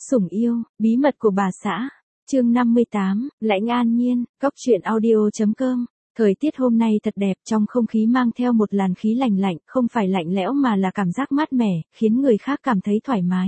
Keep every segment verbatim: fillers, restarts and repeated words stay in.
Sủng yêu, bí mật của bà xã. Chương năm mươi tám, Lãnh An Nhiên, Cóc truyện audio.com. Thời tiết hôm nay thật đẹp, trong không khí mang theo một làn khí lành lạnh, không phải lạnh lẽo mà là cảm giác mát mẻ, khiến người khác cảm thấy thoải mái.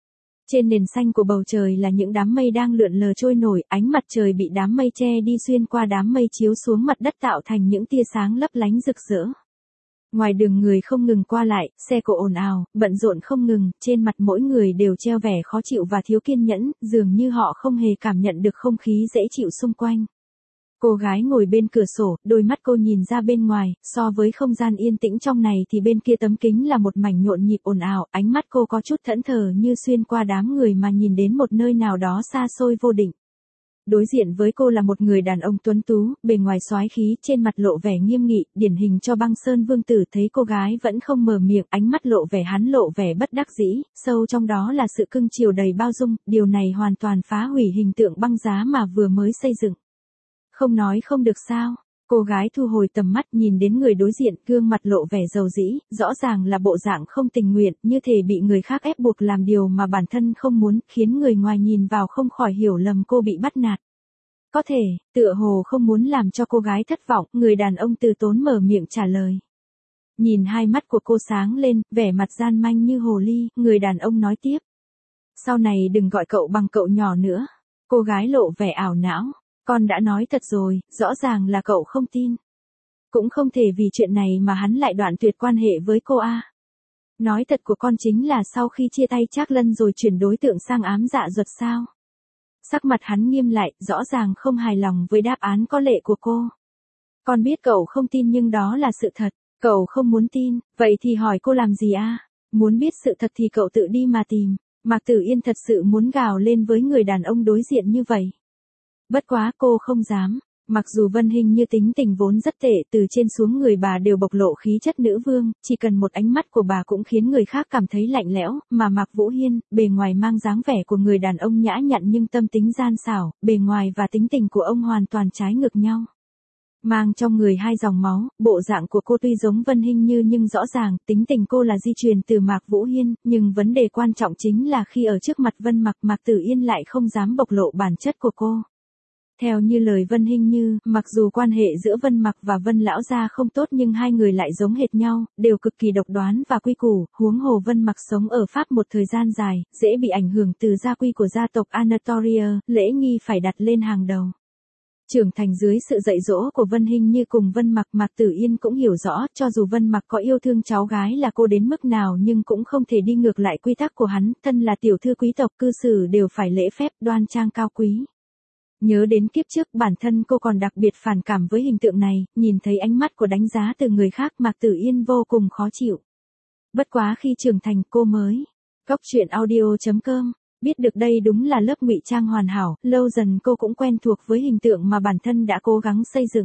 Trên nền xanh của bầu trời là những đám mây đang lượn lờ trôi nổi, ánh mặt trời bị đám mây che đi xuyên qua đám mây chiếu xuống mặt đất tạo thành những tia sáng lấp lánh rực rỡ. Ngoài đường người không ngừng qua lại, xe cộ ồn ào, bận rộn không ngừng, trên mặt mỗi người đều treo vẻ khó chịu và thiếu kiên nhẫn, dường như họ không hề cảm nhận được không khí dễ chịu xung quanh. Cô gái ngồi bên cửa sổ, đôi mắt cô nhìn ra bên ngoài, so với không gian yên tĩnh trong này thì bên kia tấm kính là một mảnh nhộn nhịp ồn ào, ánh mắt cô có chút thẫn thờ như xuyên qua đám người mà nhìn đến một nơi nào đó xa xôi vô định. Đối diện với cô là một người đàn ông tuấn tú, bề ngoài soái khí, trên mặt lộ vẻ nghiêm nghị, điển hình cho Băng Sơn Vương tử. Thấy cô gái vẫn không mở miệng, ánh mắt lộ vẻ hắn lộ vẻ bất đắc dĩ, sâu trong đó là sự cưng chiều đầy bao dung, điều này hoàn toàn phá hủy hình tượng băng giá mà vừa mới xây dựng. Không nói không được sao? Cô gái thu hồi tầm mắt nhìn đến người đối diện, gương mặt lộ vẻ dầu dĩ, rõ ràng là bộ dạng không tình nguyện, như thể bị người khác ép buộc làm điều mà bản thân không muốn, khiến người ngoài nhìn vào không khỏi hiểu lầm cô bị bắt nạt. Có thể, tựa hồ không muốn làm cho cô gái thất vọng, người đàn ông từ tốn mở miệng trả lời. Nhìn hai mắt của cô sáng lên, vẻ mặt gian manh như hồ ly, người đàn ông nói tiếp. Sau này đừng gọi cậu bằng cậu nhỏ nữa. Cô gái lộ vẻ ảo não. Con đã nói thật rồi, rõ ràng là cậu không tin. Cũng không thể vì chuyện này mà hắn lại đoạn tuyệt quan hệ với cô a. Nói thật của con chính là sau khi chia tay Trác Lân rồi chuyển đối tượng sang ám dạ ruột sao? Sắc mặt hắn nghiêm lại, rõ ràng không hài lòng với đáp án có lệ của cô. Con biết cậu không tin nhưng đó là sự thật, cậu không muốn tin, vậy thì hỏi cô làm gì a? Muốn biết sự thật thì cậu tự đi mà tìm. Mạc Tử Yên thật sự muốn gào lên với người đàn ông đối diện như vậy. Bất quá cô không dám, mặc dù Vân Hinh Như tính tình vốn rất tệ, từ trên xuống người bà đều bộc lộ khí chất nữ vương, chỉ cần một ánh mắt của bà cũng khiến người khác cảm thấy lạnh lẽo, mà Mạc Vũ Hiên, bề ngoài mang dáng vẻ của người đàn ông nhã nhặn nhưng tâm tính gian xảo, bề ngoài và tính tình của ông hoàn toàn trái ngược nhau. Mang trong người hai dòng máu, bộ dạng của cô tuy giống Vân Hinh Như nhưng rõ ràng, tính tình cô là di truyền từ Mạc Vũ Hiên, nhưng vấn đề quan trọng chính là khi ở trước mặt Vân Mặc, Mạc Tử Yên lại không dám bộc lộ bản chất của cô. Theo như lời Vân Hinh Như, mặc dù quan hệ giữa Vân Mặc và Vân Lão gia không tốt nhưng hai người lại giống hệt nhau, đều cực kỳ độc đoán và quy củ, huống hồ Vân Mặc sống ở Pháp một thời gian dài, dễ bị ảnh hưởng từ gia quy của gia tộc Anatolia, lễ nghi phải đặt lên hàng đầu. Trưởng thành dưới sự dạy dỗ của Vân Hinh Như cùng Vân Mặc, Mạc Tử Yên cũng hiểu rõ, cho dù Vân Mặc có yêu thương cháu gái là cô đến mức nào nhưng cũng không thể đi ngược lại quy tắc của hắn, thân là tiểu thư quý tộc cư xử đều phải lễ phép, đoan trang cao quý. Nhớ đến kiếp trước bản thân cô còn đặc biệt phản cảm với hình tượng này, nhìn thấy ánh mắt của đánh giá từ người khác Mạc Tử Yên vô cùng khó chịu. Bất quá khi trưởng thành cô mới. Cóc truyện audio.com. Biết được đây đúng là lớp ngụy trang hoàn hảo, lâu dần cô cũng quen thuộc với hình tượng mà bản thân đã cố gắng xây dựng.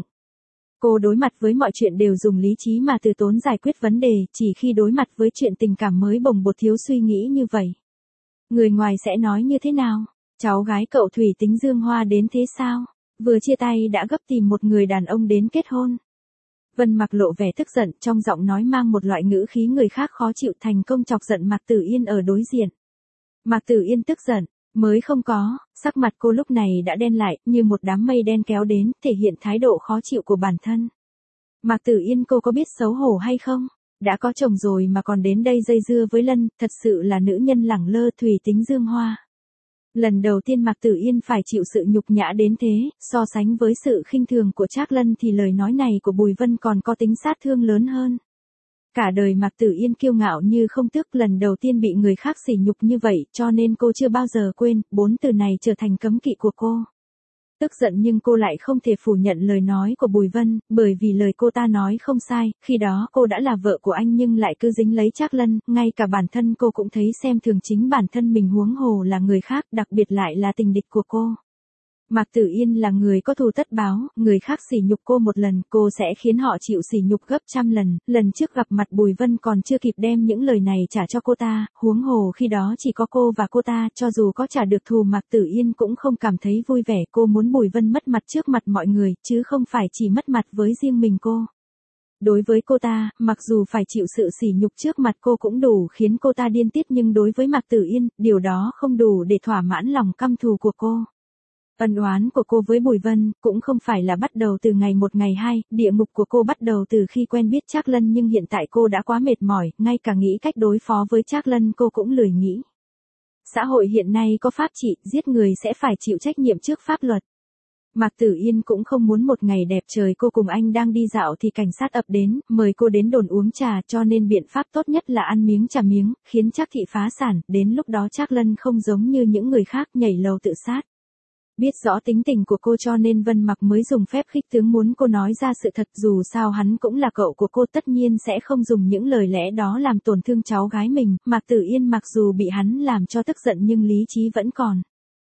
Cô đối mặt với mọi chuyện đều dùng lý trí mà từ tốn giải quyết vấn đề, chỉ khi đối mặt với chuyện tình cảm mới bồng bột thiếu suy nghĩ như vậy. Người ngoài sẽ nói như thế nào? Cháu gái cậu thủy tính dương hoa đến thế sao? Vừa chia tay đã gấp tìm một người đàn ông đến kết hôn. Vân Mặc lộ vẻ tức giận, trong giọng nói mang một loại ngữ khí người khác khó chịu, thành công chọc giận Mạc Tử Yên ở đối diện. Mạc Tử Yên tức giận, mới không có, sắc mặt cô lúc này đã đen lại, như một đám mây đen kéo đến, thể hiện thái độ khó chịu của bản thân. Mạc Tử Yên, cô có biết xấu hổ hay không? Đã có chồng rồi mà còn đến đây dây dưa với Lân, thật sự là nữ nhân lẳng lơ thủy tính dương hoa. Lần đầu tiên Mạc Tử Yên phải chịu sự nhục nhã đến thế, so sánh với sự khinh thường của Trác Lân thì lời nói này của Bùi Vân còn có tính sát thương lớn hơn. Cả đời Mạc Tử Yên kiêu ngạo như không tước, lần đầu tiên bị người khác sỉ nhục như vậy, cho nên cô chưa bao giờ quên, bốn từ này trở thành cấm kỵ của cô. Tức giận nhưng cô lại không thể phủ nhận lời nói của Bùi Vân, bởi vì lời cô ta nói không sai, khi đó cô đã là vợ của anh nhưng lại cứ dính lấy Trác Lân, ngay cả bản thân cô cũng thấy xem thường chính bản thân mình, huống hồ là người khác, đặc biệt lại là tình địch của cô. Mạc Tử Yên là người có thù tất báo, người khác sỉ nhục cô một lần, cô sẽ khiến họ chịu sỉ nhục gấp trăm lần, lần trước gặp mặt Bùi Vân còn chưa kịp đem những lời này trả cho cô ta, huống hồ khi đó chỉ có cô và cô ta, cho dù có trả được thù Mạc Tử Yên cũng không cảm thấy vui vẻ, cô muốn Bùi Vân mất mặt trước mặt mọi người, chứ không phải chỉ mất mặt với riêng mình cô. Đối với cô ta, mặc dù phải chịu sự sỉ nhục trước mặt cô cũng đủ khiến cô ta điên tiết, nhưng đối với Mạc Tử Yên, điều đó không đủ để thỏa mãn lòng căm thù của cô. Ân oán của cô với Bùi Vân cũng không phải là bắt đầu từ ngày một ngày hai, địa ngục của cô bắt đầu từ khi quen biết Trác Lân, nhưng hiện tại cô đã quá mệt mỏi, ngay cả nghĩ cách đối phó với Trác Lân cô cũng lười nghĩ. Xã hội hiện nay có pháp trị, giết người sẽ phải chịu trách nhiệm trước pháp luật. Mạc Tử Yên cũng không muốn một ngày đẹp trời cô cùng anh đang đi dạo thì cảnh sát ập đến, mời cô đến đồn uống trà, cho nên biện pháp tốt nhất là ăn miếng trả miếng, khiến Trác thị phá sản, đến lúc đó Trác Lân không giống như những người khác nhảy lầu tự sát. Biết rõ tính tình của cô cho nên Vân Mặc mới dùng phép khích tướng muốn cô nói ra sự thật, dù sao hắn cũng là cậu của cô, tất nhiên sẽ không dùng những lời lẽ đó làm tổn thương cháu gái mình. Mạc Tử Yên mặc dù bị hắn làm cho tức giận nhưng lý trí vẫn còn.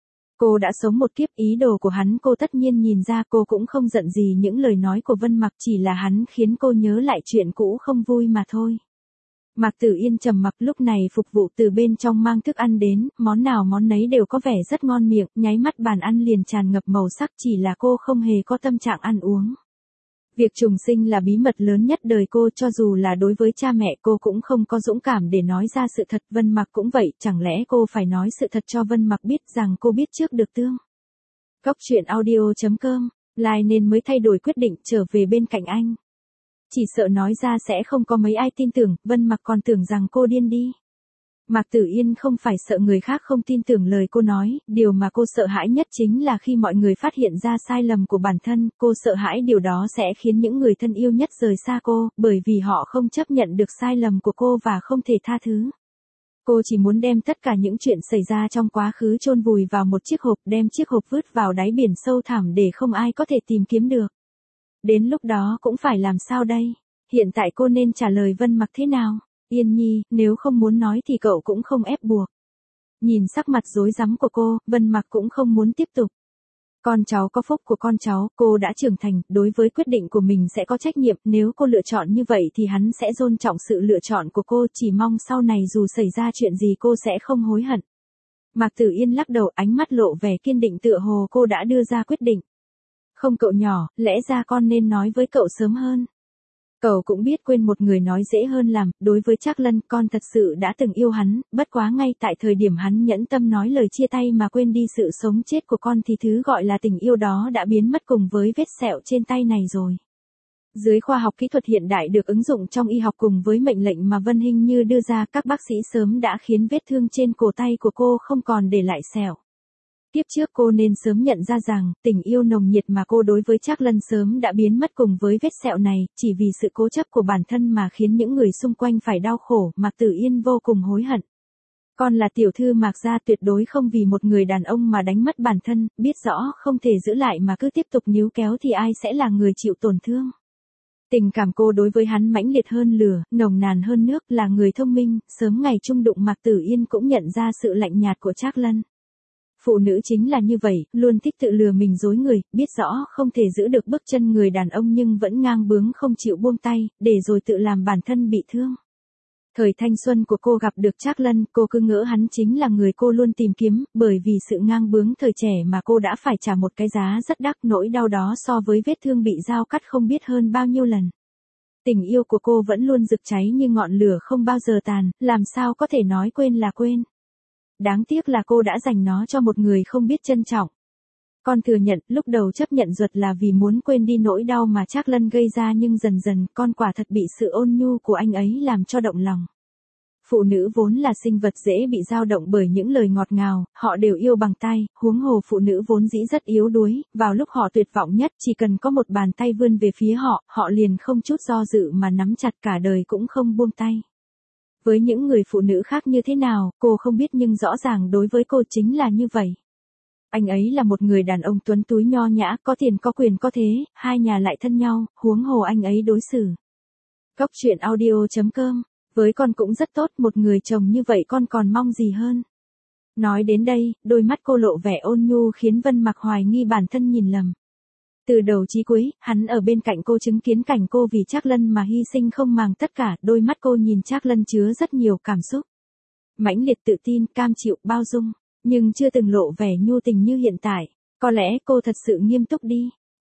Cô đã sống một kiếp, ý đồ của hắn cô tất nhiên nhìn ra, cô cũng không giận gì những lời nói của Vân Mặc, chỉ là hắn khiến cô nhớ lại chuyện cũ không vui mà thôi. Mạc Tử Yên trầm mặc, lúc này phục vụ từ bên trong mang thức ăn đến, món nào món nấy đều có vẻ rất ngon miệng, nháy mắt bàn ăn liền tràn ngập màu sắc, chỉ là cô không hề có tâm trạng ăn uống. Việc trùng sinh là bí mật lớn nhất đời cô, cho dù là đối với cha mẹ cô cũng không có dũng cảm để nói ra sự thật. Vân Mặc cũng vậy, chẳng lẽ cô phải nói sự thật cho Vân Mặc biết rằng cô biết trước được tương. Cóc truyện audio chấm com, like nên mới thay đổi quyết định trở về bên cạnh anh. Chỉ sợ nói ra sẽ không có mấy ai tin tưởng, Vân Mặc còn tưởng rằng cô điên đi. Mạc Tử Yên không phải sợ người khác không tin tưởng lời cô nói, điều mà cô sợ hãi nhất chính là khi mọi người phát hiện ra sai lầm của bản thân, cô sợ hãi điều đó sẽ khiến những người thân yêu nhất rời xa cô, bởi vì họ không chấp nhận được sai lầm của cô và không thể tha thứ. Cô chỉ muốn đem tất cả những chuyện xảy ra trong quá khứ chôn vùi vào một chiếc hộp, đem chiếc hộp vứt vào đáy biển sâu thẳm để không ai có thể tìm kiếm được. Đến lúc đó cũng phải làm sao đây? Hiện tại cô nên trả lời Vân Mặc thế nào? Yên Nhi, nếu không muốn nói thì cậu cũng không ép buộc. Nhìn sắc mặt rối rắm của cô, Vân Mặc cũng không muốn tiếp tục. Con cháu có phúc của con cháu, cô đã trưởng thành, đối với quyết định của mình sẽ có trách nhiệm, nếu cô lựa chọn như vậy thì hắn sẽ tôn trọng sự lựa chọn của cô, chỉ mong sau này dù xảy ra chuyện gì cô sẽ không hối hận. Mạc Tử Yên lắc đầu, ánh mắt lộ vẻ kiên định, tựa hồ cô đã đưa ra quyết định. Không cậu nhỏ, lẽ ra con nên nói với cậu sớm hơn. Cậu cũng biết quên một người nói dễ hơn làm, đối với Trác Lân con thật sự đã từng yêu hắn, bất quá ngay tại thời điểm hắn nhẫn tâm nói lời chia tay mà quên đi sự sống chết của con thì thứ gọi là tình yêu đó đã biến mất cùng với vết sẹo trên tay này rồi. Dưới khoa học kỹ thuật hiện đại được ứng dụng trong y học cùng với mệnh lệnh mà Vân Hinh Như đưa ra, các bác sĩ sớm đã khiến vết thương trên cổ tay của cô không còn để lại sẹo. Tiếp trước cô nên sớm nhận ra rằng, tình yêu nồng nhiệt mà cô đối với Trác Lân sớm đã biến mất cùng với vết sẹo này, chỉ vì sự cố chấp của bản thân mà khiến những người xung quanh phải đau khổ, Mạc Tử Yên vô cùng hối hận. Con là tiểu thư Mạc gia, tuyệt đối không vì một người đàn ông mà đánh mất bản thân, biết rõ không thể giữ lại mà cứ tiếp tục níu kéo thì ai sẽ là người chịu tổn thương. Tình cảm cô đối với hắn mãnh liệt hơn lửa, nồng nàn hơn nước, là người thông minh, sớm ngày chung đụng Mạc Tử Yên cũng nhận ra sự lạnh nhạt của Trác Lân. Phụ nữ chính là như vậy, luôn thích tự lừa mình dối người, biết rõ không thể giữ được bước chân người đàn ông nhưng vẫn ngang bướng không chịu buông tay, để rồi tự làm bản thân bị thương. Thời thanh xuân của cô gặp được Trác Lân, cô cứ ngỡ hắn chính là người cô luôn tìm kiếm, bởi vì sự ngang bướng thời trẻ mà cô đã phải trả một cái giá rất đắt, nỗi đau đó so với vết thương bị dao cắt không biết hơn bao nhiêu lần. Tình yêu của cô vẫn luôn rực cháy như ngọn lửa không bao giờ tàn, làm sao có thể nói quên là quên. Đáng tiếc là cô đã dành nó cho một người không biết trân trọng. Con thừa nhận, lúc đầu chấp nhận ruột là vì muốn quên đi nỗi đau mà Trác Lân gây ra, nhưng dần dần, con quả thật bị sự ôn nhu của anh ấy làm cho động lòng. Phụ nữ vốn là sinh vật dễ bị dao động bởi những lời ngọt ngào, họ đều yêu bằng tay, huống hồ phụ nữ vốn dĩ rất yếu đuối, vào lúc họ tuyệt vọng nhất chỉ cần có một bàn tay vươn về phía họ, họ liền không chút do dự mà nắm chặt cả đời cũng không buông tay. Với những người phụ nữ khác như thế nào, cô không biết nhưng rõ ràng đối với cô chính là như vậy. Anh ấy là một người đàn ông tuấn túi nho nhã, có tiền có quyền có thế, hai nhà lại thân nhau, huống hồ anh ấy đối xử. Cóc truyện audio chấm com, với con cũng rất tốt, một người chồng như vậy con còn mong gì hơn. Nói đến đây, đôi mắt cô lộ vẻ ôn nhu khiến Vân Mặc hoài nghi bản thân nhìn lầm. Từ đầu chí cuối, hắn ở bên cạnh cô chứng kiến cảnh cô vì Trác Lân mà hy sinh không màng tất cả, đôi mắt cô nhìn Trác Lân chứa rất nhiều cảm xúc. Mãnh liệt, tự tin, cam chịu, bao dung, nhưng chưa từng lộ vẻ nhu tình như hiện tại. Có lẽ cô thật sự nghiêm túc đi.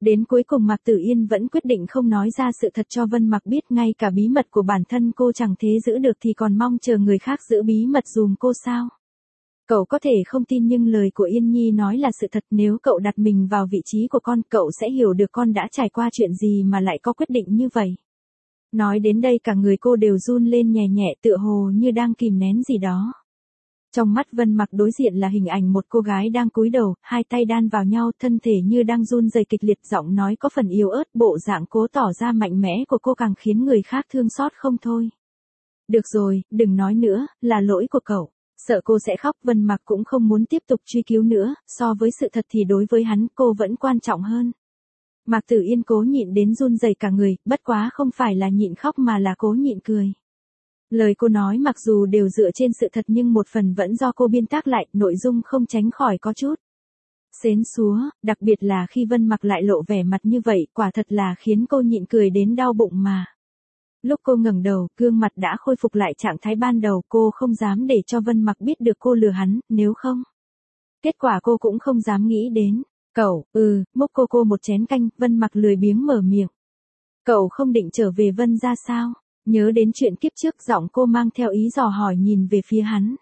Đến cuối cùng Mạc Tử Yên vẫn quyết định không nói ra sự thật cho Vân Mặc biết, ngay cả bí mật của bản thân cô chẳng thế giữ được thì còn mong chờ người khác giữ bí mật dùm cô sao? Cậu có thể không tin nhưng lời của Yên Nhi nói là sự thật, nếu cậu đặt mình vào vị trí của con, cậu sẽ hiểu được con đã trải qua chuyện gì mà lại có quyết định như vậy. Nói đến đây cả người cô đều run lên nhẹ nhẹ, tựa hồ như đang kìm nén gì đó. Trong mắt Vân Mặc đối diện là hình ảnh một cô gái đang cúi đầu, hai tay đan vào nhau, thân thể như đang run rẩy kịch liệt, giọng nói có phần yếu ớt, bộ dạng cố tỏ ra mạnh mẽ của cô càng khiến người khác thương xót không thôi. Được rồi, đừng nói nữa, là lỗi của cậu. Sợ cô sẽ khóc, Vân Mặc cũng không muốn tiếp tục truy cứu nữa, so với sự thật thì đối với hắn cô vẫn quan trọng hơn. Mạc Tử Yên cố nhịn đến run rẩy cả người, bất quá không phải là nhịn khóc mà là cố nhịn cười. Lời cô nói mặc dù đều dựa trên sự thật nhưng một phần vẫn do cô biên tác lại, nội dung không tránh khỏi có chút xến xúa, đặc biệt là khi Vân Mặc lại lộ vẻ mặt như vậy, quả thật là khiến cô nhịn cười đến đau bụng mà. Lúc cô ngẩng đầu, gương mặt đã khôi phục lại trạng thái ban đầu, cô không dám để cho Vân Mặc biết được cô lừa hắn, nếu không. Kết quả cô cũng không dám nghĩ đến. Cậu, ừ, múc cô cô một chén canh, Vân Mặc lười biếng mở miệng. Cậu không định trở về Vân gia sao? Nhớ đến chuyện kiếp trước, giọng cô mang theo ý dò hỏi nhìn về phía hắn.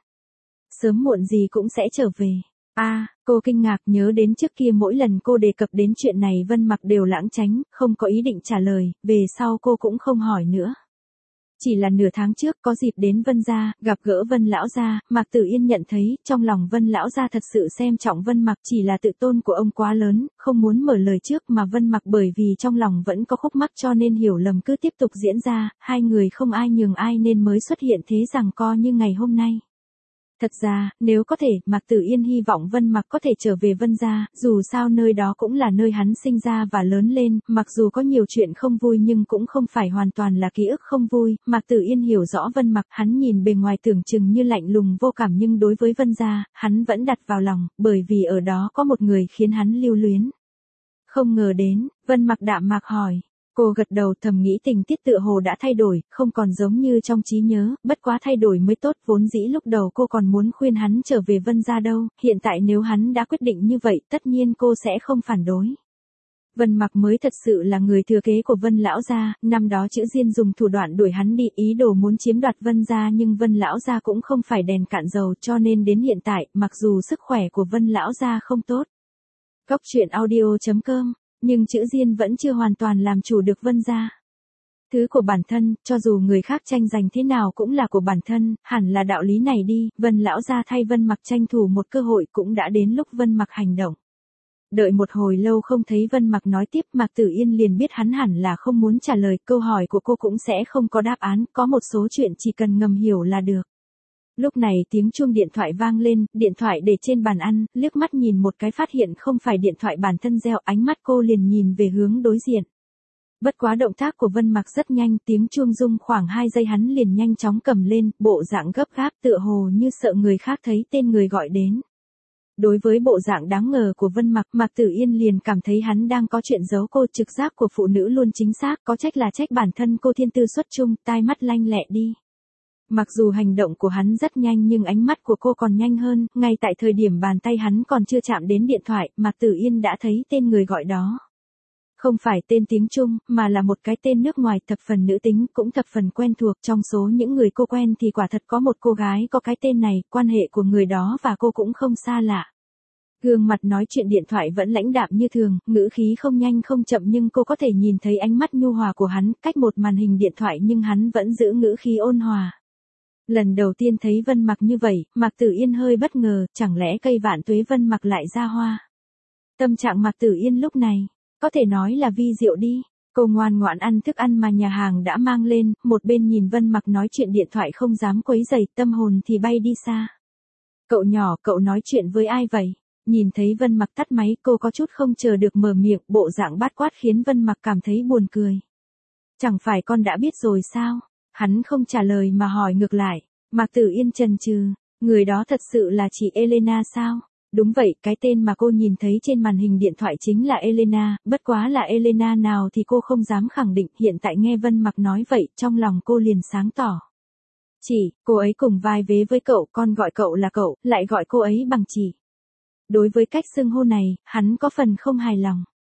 Sớm muộn gì cũng sẽ trở về. A, à, cô kinh ngạc nhớ đến trước kia mỗi lần cô đề cập đến chuyện này Vân Mặc đều lãng tránh, không có ý định trả lời, về sau cô cũng không hỏi nữa. Chỉ là nửa tháng trước có dịp đến Vân gia, gặp gỡ Vân lão gia, Mạc Tử Yên nhận thấy, trong lòng Vân lão gia thật sự xem trọng Vân Mặc, chỉ là tự tôn của ông quá lớn, không muốn mở lời trước mà Vân Mặc bởi vì trong lòng vẫn có khúc mắc cho nên hiểu lầm cứ tiếp tục diễn ra, hai người không ai nhường ai nên mới xuất hiện thế giằng co như ngày hôm nay. Thật ra, nếu có thể, Mạc Tử Yên hy vọng Vân Mặc có thể trở về Vân gia, dù sao nơi đó cũng là nơi hắn sinh ra và lớn lên, mặc dù có nhiều chuyện không vui nhưng cũng không phải hoàn toàn là ký ức không vui. Mạc Tử Yên hiểu rõ Vân Mặc, hắn nhìn bề ngoài tưởng chừng như lạnh lùng vô cảm nhưng đối với Vân gia, hắn vẫn đặt vào lòng, bởi vì ở đó có một người khiến hắn lưu luyến. Không ngờ đến, Vân Mặc đạm mạc hỏi. Cô gật đầu thầm nghĩ tình tiết tựa hồ đã thay đổi, không còn giống như trong trí nhớ, bất quá thay đổi mới tốt, vốn dĩ lúc đầu cô còn muốn khuyên hắn trở về Vân gia đâu, hiện tại nếu hắn đã quyết định như vậy, tất nhiên cô sẽ không phản đối. Vân Mặc mới thật sự là người thừa kế của Vân lão gia, năm đó Chữ Diên dùng thủ đoạn đuổi hắn đi, ý đồ muốn chiếm đoạt Vân gia nhưng Vân lão gia cũng không phải đèn cạn dầu, cho nên đến hiện tại, mặc dù sức khỏe của Vân lão gia không tốt. Góc truyện audio chấm com nhưng Chữ Diên vẫn chưa hoàn toàn làm chủ được Vân gia. Thứ của bản thân, cho dù người khác tranh giành thế nào cũng là của bản thân, hẳn là đạo lý này đi, Vân lão gia thay Vân Mặc tranh thủ một cơ hội, cũng đã đến lúc Vân Mặc hành động. Đợi một hồi lâu không thấy Vân Mặc nói tiếp, Mạc Tử Yên liền biết hắn hẳn là không muốn trả lời, câu hỏi của cô cũng sẽ không có đáp án, có một số chuyện chỉ cần ngầm hiểu là được. Lúc này tiếng chuông điện thoại vang lên, điện thoại để trên bàn ăn, liếc mắt nhìn một cái phát hiện không phải điện thoại bản thân reo, ánh mắt cô liền nhìn về hướng đối diện. Bất quá động tác của Vân Mặc rất nhanh, tiếng chuông rung khoảng hai giây hắn liền nhanh chóng cầm lên, bộ dạng gấp gáp tựa hồ như sợ người khác thấy tên người gọi đến. Đối với bộ dạng đáng ngờ của Vân Mặc, Mạc Tử Yên liền cảm thấy hắn đang có chuyện giấu cô, trực giác của phụ nữ luôn chính xác, có trách là trách bản thân cô thiên tư xuất chúng, tai mắt lanh lẹ đi. Mặc dù hành động của hắn rất nhanh nhưng ánh mắt của cô còn nhanh hơn, ngay tại thời điểm bàn tay hắn còn chưa chạm đến điện thoại, Mạc Tử Yên đã thấy tên người gọi đó. Không phải tên tiếng Trung, mà là một cái tên nước ngoài thập phần nữ tính, cũng thập phần quen thuộc, trong số những người cô quen thì quả thật có một cô gái có cái tên này, quan hệ của người đó và cô cũng không xa lạ. Gương mặt nói chuyện điện thoại vẫn lãnh đạm như thường, ngữ khí không nhanh không chậm nhưng cô có thể nhìn thấy ánh mắt nhu hòa của hắn, cách một màn hình điện thoại nhưng hắn vẫn giữ ngữ khí ôn hòa. Lần đầu tiên thấy Vân Mặc như vậy, Mạc Tử Yên hơi bất ngờ, chẳng lẽ cây vạn tuế Vân Mặc lại ra hoa. Tâm trạng Mạc Tử Yên lúc này, có thể nói là vi diệu đi. Cô ngoan ngoãn ăn thức ăn mà nhà hàng đã mang lên, một bên nhìn Vân Mặc nói chuyện điện thoại không dám quấy rầy, tâm hồn thì bay đi xa. Cậu nhỏ, cậu nói chuyện với ai vậy? Nhìn thấy Vân Mặc tắt máy, cô có chút không chờ được mở miệng, bộ dạng bát quát khiến Vân Mặc cảm thấy buồn cười. Chẳng phải con đã biết rồi sao? Hắn không trả lời mà hỏi ngược lại. Mạc Tử Yên chần chừ, người đó thật sự là chị Elena sao? Đúng vậy, cái tên mà cô nhìn thấy trên màn hình điện thoại chính là Elena, bất quá là Elena nào thì cô không dám khẳng định, hiện tại nghe Vân Mặc nói vậy, trong lòng cô liền sáng tỏ. Chị, cô ấy cùng vai vế với cậu, con gọi cậu là cậu, lại gọi cô ấy bằng chị. Đối với cách xưng hô này, hắn có phần không hài lòng.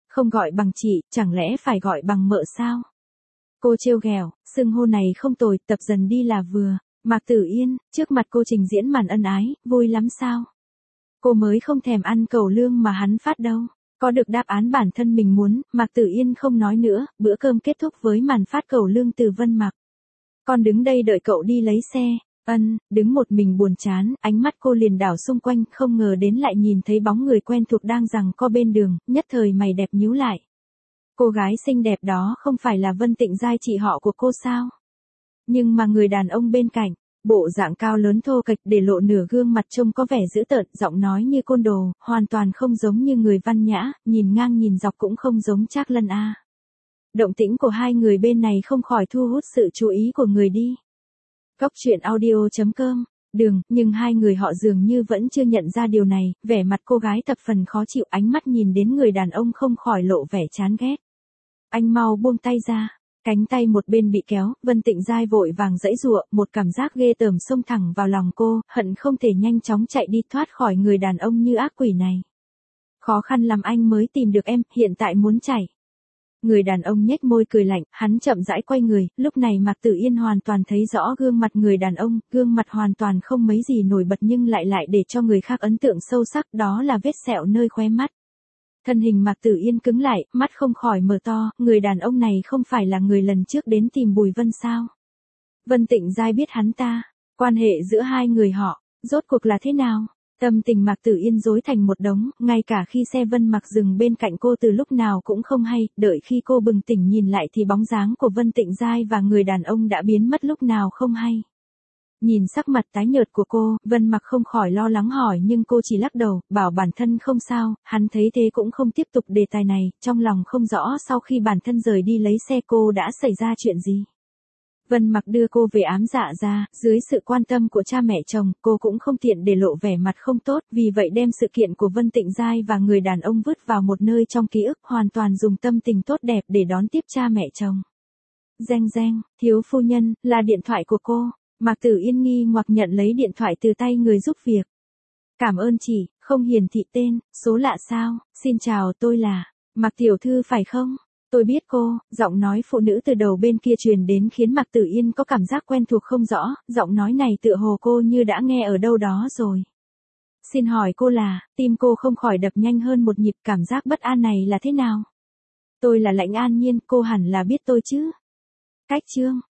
Không gọi bằng chị, chẳng lẽ phải gọi bằng mợ sao? Cô trêu ghẹo, xưng hô này không tồi, tập dần đi là vừa. Mạc Tử Yên, trước mặt cô trình diễn màn ân ái, vui lắm sao? Cô mới không thèm ăn cẩu lương mà hắn phát đâu. Có được đáp án bản thân mình muốn, Mạc Tử Yên không nói nữa, bữa cơm kết thúc với màn phát cẩu lương từ Vân Mặc. Con đứng đây đợi cậu đi lấy xe. Ân, đứng một mình buồn chán, ánh mắt cô liền đảo xung quanh, không ngờ đến lại nhìn thấy bóng người quen thuộc đang giằng co bên đường, nhất thời mày đẹp nhíu lại. Cô gái xinh đẹp đó không phải là Vân Tịnh Giai chị họ của cô sao? Nhưng mà người đàn ông bên cạnh, bộ dạng cao lớn thô kệch để lộ nửa gương mặt trông có vẻ dữ tợn, giọng nói như côn đồ, hoàn toàn không giống như người văn nhã, nhìn ngang nhìn dọc cũng không giống Trác Lân a. Động tĩnh của hai người bên này không khỏi thu hút sự chú ý của người đi. Cốc truyện audio chấm com, đường, nhưng hai người họ dường như vẫn chưa nhận ra điều này, vẻ mặt cô gái thập phần khó chịu, ánh mắt nhìn đến người đàn ông không khỏi lộ vẻ chán ghét. Anh mau buông tay ra. Cánh tay một bên bị kéo, Vân Tịnh Giai vội vàng giãy giụa, một cảm giác ghê tởm xông thẳng vào lòng cô, hận không thể nhanh chóng chạy đi thoát khỏi người đàn ông như ác quỷ này. Khó khăn lắm anh mới tìm được em, hiện tại muốn chạy. Người đàn ông nhếch môi cười lạnh, hắn chậm rãi quay người, lúc này Mạc Tử Yên hoàn toàn thấy rõ gương mặt người đàn ông, gương mặt hoàn toàn không mấy gì nổi bật nhưng lại lại để cho người khác ấn tượng sâu sắc, đó là vết sẹo nơi khóe mắt. Thân hình Mạc Tử Yên cứng lại, mắt không khỏi mở to, người đàn ông này không phải là người lần trước đến tìm Bùi Vân sao? Vân Tịnh Giai biết hắn ta, quan hệ giữa hai người họ, rốt cuộc là thế nào? Tâm tình Mạc Tử Yên rối thành một đống, ngay cả khi xe Vân Mặc dừng bên cạnh cô từ lúc nào cũng không hay, đợi khi cô bừng tỉnh nhìn lại thì bóng dáng của Vân Tịnh Giai và người đàn ông đã biến mất lúc nào không hay. Nhìn sắc mặt tái nhợt của cô, Vân Mặc không khỏi lo lắng hỏi nhưng cô chỉ lắc đầu, bảo bản thân không sao, hắn thấy thế cũng không tiếp tục đề tài này, trong lòng không rõ sau khi bản thân rời đi lấy xe cô đã xảy ra chuyện gì. Vân Mặc đưa cô về ám dạ ra, dưới sự quan tâm của cha mẹ chồng, cô cũng không tiện để lộ vẻ mặt không tốt, vì vậy đem sự kiện của Vân Tịnh Giai và người đàn ông vứt vào một nơi trong ký ức, hoàn toàn dùng tâm tình tốt đẹp để đón tiếp cha mẹ chồng. Reng reng, thiếu phu nhân, là điện thoại của cô. Mạc Tử Yên nghi hoặc nhận lấy điện thoại từ tay người giúp việc. Cảm ơn chị, không hiển thị tên, số lạ sao, xin chào tôi là, Mạc Tiểu Thư phải không? Tôi biết cô, giọng nói phụ nữ từ đầu bên kia truyền đến khiến Mạc Tử Yên có cảm giác quen thuộc không rõ, giọng nói này tựa hồ cô như đã nghe ở đâu đó rồi. Xin hỏi cô là, tim cô không khỏi đập nhanh hơn một nhịp, cảm giác bất an này là thế nào? Tôi là Lãnh An Nhiên, cô hẳn là biết tôi chứ? Cách chương